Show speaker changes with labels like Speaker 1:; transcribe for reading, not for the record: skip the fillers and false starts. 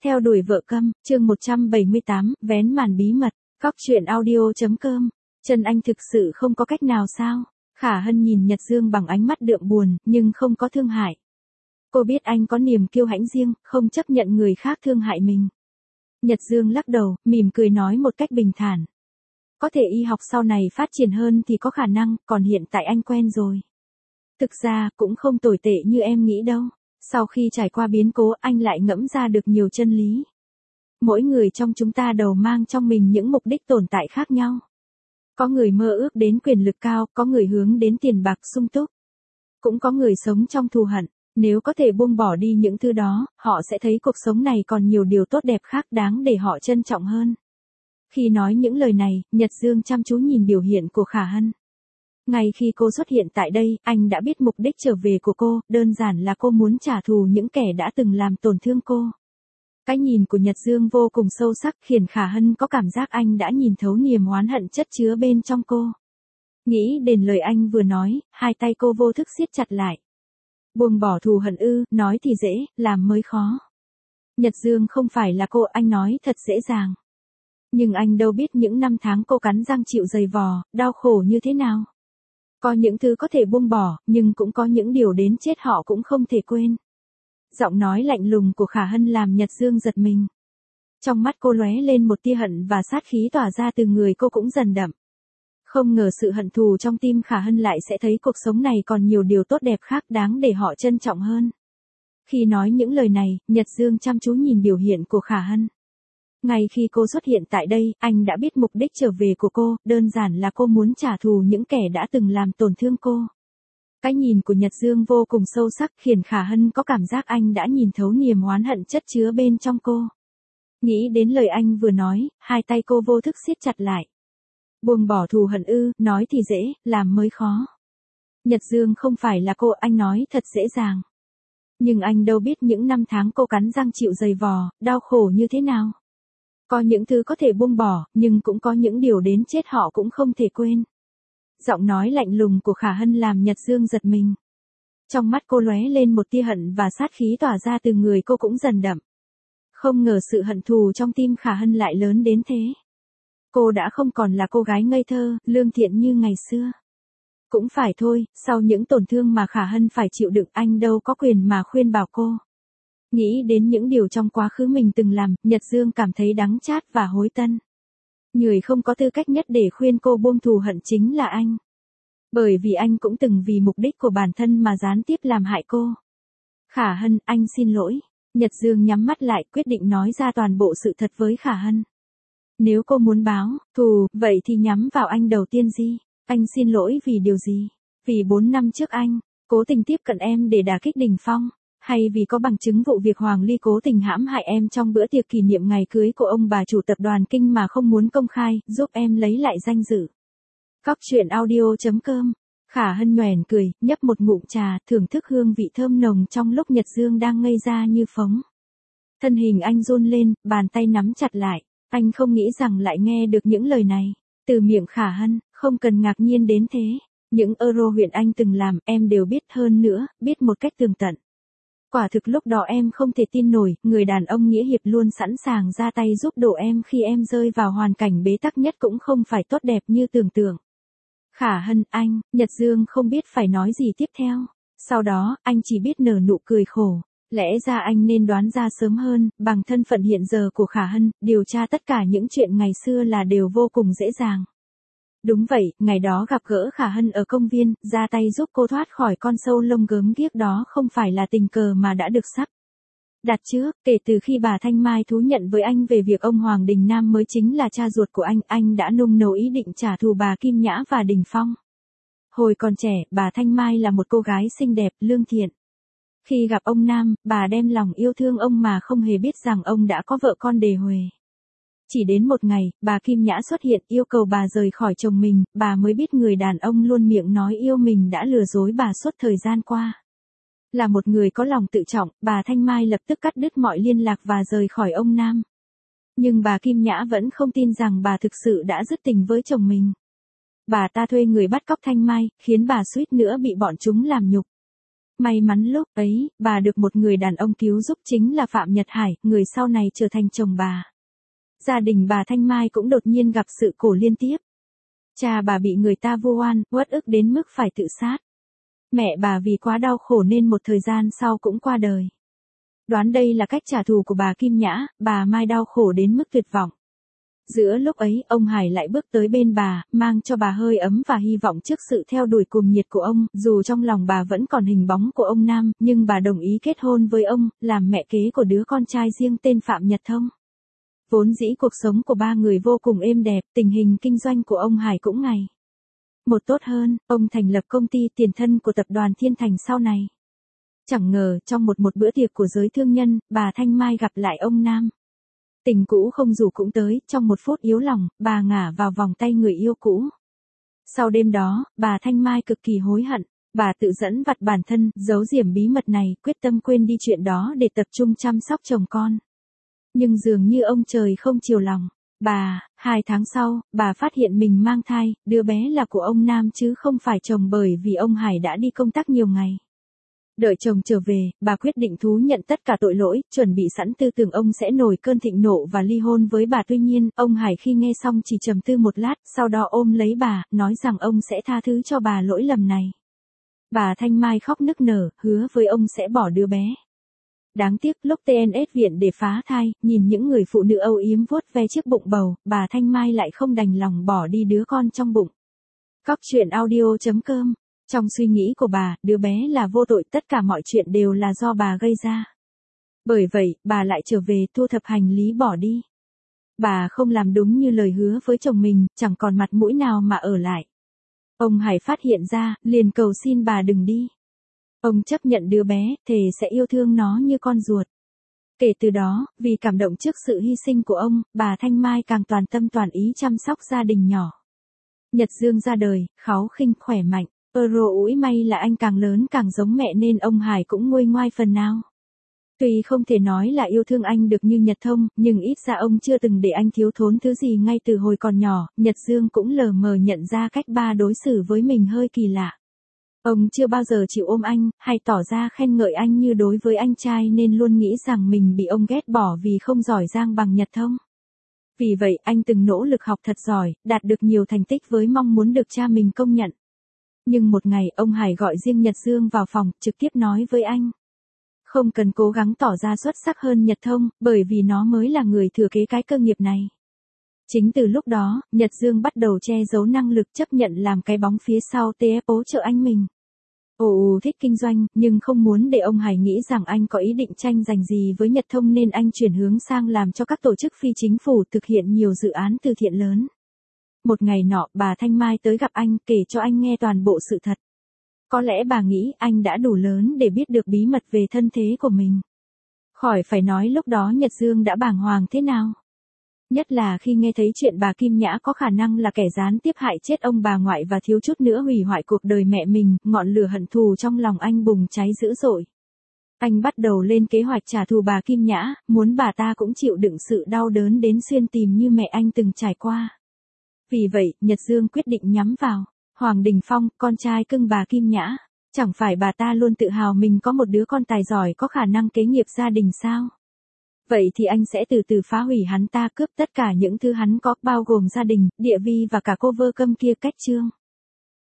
Speaker 1: Theo đuổi vợ câm, chương 178, vén màn bí mật, Cóc truyện audio.com. Trần Anh thực sự không có cách nào sao? Khả Hân nhìn Nhật Dương bằng ánh mắt đượm buồn, nhưng không có thương hại. Cô biết anh có niềm kiêu hãnh riêng, không chấp nhận người khác thương hại mình. Nhật Dương lắc đầu, mỉm cười nói một cách bình thản. Có thể y học sau này phát triển hơn thì có khả năng, còn hiện tại anh quen rồi. Thực ra, cũng không tồi tệ như em nghĩ đâu. Sau khi trải qua biến cố, anh lại ngẫm ra được nhiều chân lý. Mỗi người trong chúng ta đều mang trong mình những mục đích tồn tại khác nhau. Có người mơ ước đến quyền lực cao, có người hướng đến tiền bạc sung túc. Cũng có người sống trong thù hận. Nếu có thể buông bỏ đi những thứ đó, họ sẽ thấy cuộc sống này còn nhiều điều tốt đẹp khác đáng để họ trân trọng hơn. Khi nói những lời này, Nhật Dương chăm chú nhìn biểu hiện của Khả Hân. Ngay khi cô xuất hiện tại đây, anh đã biết mục đích trở về của cô, đơn giản là cô muốn trả thù những kẻ đã từng làm tổn thương cô. Cái nhìn của Nhật Dương vô cùng sâu sắc khiến Khả Hân có cảm giác anh đã nhìn thấu niềm oán hận chất chứa bên trong cô. Nghĩ đến lời anh vừa nói, hai tay cô vô thức siết chặt lại. Buông bỏ thù hận ư, nói thì dễ, làm mới khó. Nhật Dương không phải là cô, anh nói thật dễ dàng. Nhưng anh đâu biết những năm tháng cô cắn răng chịu giày vò, đau khổ như thế nào. Có những thứ có thể buông bỏ, nhưng cũng có những điều đến chết họ cũng không thể quên. Giọng nói lạnh lùng của Khả Hân làm Nhật Dương giật mình. Trong mắt cô lóe lên một tia hận và sát khí tỏa ra từ người cô cũng dần đậm. Không ngờ sự hận thù trong tim Khả Hân lại sẽ thấy cuộc sống này còn nhiều điều tốt đẹp khác đáng để họ trân trọng hơn. Khi nói những lời này, Nhật Dương chăm chú nhìn biểu hiện của Khả Hân. Ngay khi cô xuất hiện tại đây, anh đã biết mục đích trở về của cô, đơn giản là cô muốn trả thù những kẻ đã từng làm tổn thương cô. Cái nhìn của Nhật Dương vô cùng sâu sắc khiến Khả Hân có cảm giác anh đã nhìn thấu niềm oán hận chất chứa bên trong cô. Nghĩ đến lời anh vừa nói, hai tay cô vô thức siết chặt lại. Buông bỏ thù hận ư, nói thì dễ, làm mới khó. Nhật Dương không phải là cô, anh nói thật dễ dàng. Nhưng anh đâu biết những năm tháng cô cắn răng chịu giày vò, đau khổ như thế nào. Có những thứ có thể buông bỏ, nhưng cũng có những điều đến chết họ cũng không thể quên. Giọng nói lạnh lùng của Khả Hân làm Nhật Dương giật mình. Trong mắt cô lóe lên một tia hận và sát khí tỏa ra từ người cô cũng dần đậm. Không ngờ sự hận thù trong tim Khả Hân lại lớn đến thế. Cô đã không còn là cô gái ngây thơ, lương thiện như ngày xưa. Cũng phải thôi, sau những tổn thương mà Khả Hân phải chịu đựng anh đâu có quyền mà khuyên bảo cô. Nghĩ đến những điều trong quá khứ mình từng làm, Nhật Dương cảm thấy đắng chát và hối tân. Người không có tư cách nhất để khuyên cô buông thù hận chính là anh. Bởi vì anh cũng từng vì mục đích của bản thân mà gián tiếp làm hại cô. Khả Hân, anh xin lỗi. Nhật Dương nhắm mắt lại quyết định nói ra toàn bộ sự thật với Khả Hân. Nếu cô muốn báo thù, vậy thì nhắm vào anh đầu tiên đi. Anh xin lỗi vì điều gì? Vì 4 năm trước anh cố tình tiếp cận em để đả kích Đình Phong, hay vì có bằng chứng vụ việc Hoàng Ly cố tình hãm hại em trong bữa tiệc kỷ niệm ngày cưới của ông bà chủ tập đoàn Kinh mà không muốn công khai, giúp em lấy lại danh dự. Cóc truyện audio.com. Khả Hân nhoẻn cười, nhấp một ngụm trà, thưởng thức hương vị thơm nồng trong lúc Nhật Dương đang ngây ra như phóng. Thân hình anh run lên, bàn tay nắm chặt lại. Anh không nghĩ rằng lại nghe được những lời này từ miệng Khả Hân, không cần ngạc nhiên đến thế. Những euro huyện anh từng làm, em đều biết, hơn nữa, biết một cách tường tận. Quả thực lúc đó em không thể tin nổi, người đàn ông nghĩa hiệp luôn sẵn sàng ra tay giúp đỡ em khi em rơi vào hoàn cảnh bế tắc nhất cũng không phải tốt đẹp như tưởng tượng. Khả Hân, anh, Nhật Dương không biết phải nói gì tiếp theo. Sau đó, anh chỉ biết nở nụ cười khổ. Lẽ ra anh nên đoán ra sớm hơn, bằng thân phận hiện giờ của Khả Hân, điều tra tất cả những chuyện ngày xưa là đều vô cùng dễ dàng. Đúng vậy, ngày đó gặp gỡ Khả Hân ở công viên, ra tay giúp cô thoát khỏi con sâu lông gớm ghiếc đó không phải là tình cờ mà đã được sắp đặt trước. Kể từ khi bà Thanh Mai thú nhận với anh về việc ông Hoàng Đình Nam mới chính là cha ruột của anh đã nung nấu ý định trả thù bà Kim Nhã và Đình Phong. Hồi còn trẻ, bà Thanh Mai là một cô gái xinh đẹp, lương thiện. Khi gặp ông Nam, bà đem lòng yêu thương ông mà không hề biết rằng ông đã có vợ con đề huề. Chỉ đến một ngày, bà Kim Nhã xuất hiện yêu cầu bà rời khỏi chồng mình, bà mới biết người đàn ông luôn miệng nói yêu mình đã lừa dối bà suốt thời gian qua. Là một người có lòng tự trọng, bà Thanh Mai lập tức cắt đứt mọi liên lạc và rời khỏi ông Nam. Nhưng bà Kim Nhã vẫn không tin rằng bà thực sự đã dứt tình với chồng mình. Bà ta thuê người bắt cóc Thanh Mai, khiến bà suýt nữa bị bọn chúng làm nhục. May mắn lúc ấy, bà được một người đàn ông cứu giúp chính là Phạm Nhật Hải, người sau này trở thành chồng bà. Gia đình bà Thanh Mai cũng đột nhiên gặp sự cố liên tiếp. Cha bà bị người ta vu oan, uất ức đến mức phải tự sát. Mẹ bà vì quá đau khổ nên một thời gian sau cũng qua đời. Đoán đây là cách trả thù của bà Kim Nhã, bà Mai đau khổ đến mức tuyệt vọng. Giữa lúc ấy, ông Hải lại bước tới bên bà, mang cho bà hơi ấm và hy vọng trước sự theo đuổi cuồng nhiệt của ông, dù trong lòng bà vẫn còn hình bóng của ông Nam, nhưng bà đồng ý kết hôn với ông, làm mẹ kế của đứa con trai riêng tên Phạm Nhật Thông. Vốn dĩ cuộc sống của ba người vô cùng êm đẹp, tình hình kinh doanh của ông Hải cũng ngày một tốt hơn, ông thành lập công ty tiền thân của tập đoàn Thiên Thành sau này. Chẳng ngờ, trong một bữa tiệc của giới thương nhân, bà Thanh Mai gặp lại ông Nam. Tình cũ không rủ cũng tới, trong một phút yếu lòng, bà ngả vào vòng tay người yêu cũ. Sau đêm đó, bà Thanh Mai cực kỳ hối hận, bà tự dẫn vặt bản thân, giấu diểm bí mật này, quyết tâm quên đi chuyện đó để tập trung chăm sóc chồng con. Nhưng dường như ông trời không chiều lòng. 2 tháng sau, bà phát hiện mình mang thai, đứa bé là của ông Nam chứ không phải chồng bởi vì ông Hải đã đi công tác nhiều ngày. Đợi chồng trở về, bà quyết định thú nhận tất cả tội lỗi, chuẩn bị sẵn tư tưởng ông sẽ nổi cơn thịnh nộ và ly hôn với bà. Tuy nhiên, ông Hải khi nghe xong chỉ trầm tư một lát, sau đó ôm lấy bà, nói rằng ông sẽ tha thứ cho bà lỗi lầm này. Bà Thanh Mai khóc nức nở, hứa với ông sẽ bỏ đứa bé. Đáng tiếc lúc TNS viện để phá thai, nhìn những người phụ nữ âu yếm vuốt ve chiếc bụng bầu, bà Thanh Mai lại không đành lòng bỏ đi đứa con trong bụng. Cóc truyện audio.com. Trong suy nghĩ của bà, đứa bé là vô tội, tất cả mọi chuyện đều là do bà gây ra. Bởi vậy, bà lại trở về thu thập hành lý bỏ đi. Bà không làm đúng như lời hứa với chồng mình, chẳng còn mặt mũi nào mà ở lại. Ông Hải phát hiện ra, liền cầu xin bà đừng đi. Ông chấp nhận đứa bé, thề sẽ yêu thương nó như con ruột. Kể từ đó, vì cảm động trước sự hy sinh của ông, bà Thanh Mai càng toàn tâm toàn ý chăm sóc gia đình nhỏ. Nhật Dương ra đời, kháu khinh khỏe mạnh. Ủi may là anh càng lớn càng giống mẹ nên ông Hải cũng nguôi ngoai phần nào. Tuy không thể nói là yêu thương anh được như Nhật Thông, nhưng ít ra ông chưa từng để anh thiếu thốn thứ gì ngay từ hồi còn nhỏ. Nhật Dương cũng lờ mờ nhận ra cách ba đối xử với mình hơi kỳ lạ. Ông chưa bao giờ chịu ôm anh, hay tỏ ra khen ngợi anh như đối với anh trai nên luôn nghĩ rằng mình bị ông ghét bỏ vì không giỏi giang bằng Nhật Thông. Vì vậy anh từng nỗ lực học thật giỏi, đạt được nhiều thành tích với mong muốn được cha mình công nhận. Nhưng một ngày ông Hải gọi riêng Nhật Dương vào phòng, trực tiếp nói với anh. Không cần cố gắng tỏ ra xuất sắc hơn Nhật Thông, bởi vì nó mới là người thừa kế cái cơ nghiệp này. Chính từ lúc đó, Nhật Dương bắt đầu che giấu năng lực chấp nhận làm cái bóng phía sau TFO trợ anh mình. Thích kinh doanh, nhưng không muốn để ông Hải nghĩ rằng anh có ý định tranh giành gì với Nhật Thông nên anh chuyển hướng sang làm cho các tổ chức phi chính phủ thực hiện nhiều dự án từ thiện lớn. Một ngày nọ, bà Thanh Mai tới gặp anh, kể cho anh nghe toàn bộ sự thật. Có lẽ bà nghĩ anh đã đủ lớn để biết được bí mật về thân thế của mình. Khỏi phải nói lúc đó Nhật Dương đã bàng hoàng thế nào. Nhất là khi nghe thấy chuyện bà Kim Nhã có khả năng là kẻ gián tiếp hại chết ông bà ngoại và thiếu chút nữa hủy hoại cuộc đời mẹ mình, ngọn lửa hận thù trong lòng anh bùng cháy dữ dội. Anh bắt đầu lên kế hoạch trả thù bà Kim Nhã, muốn bà ta cũng chịu đựng sự đau đớn đến xuyên tim như mẹ anh từng trải qua. Vì vậy, Nhật Dương quyết định nhắm vào Hoàng Đình Phong, con trai cưng bà Kim Nhã. Chẳng phải bà ta luôn tự hào mình có một đứa con tài giỏi có khả năng kế nghiệp gia đình sao? Vậy thì anh sẽ từ từ phá hủy hắn ta, cướp tất cả những thứ hắn có, bao gồm gia đình, địa vị và cả cover câm kia. Cách chương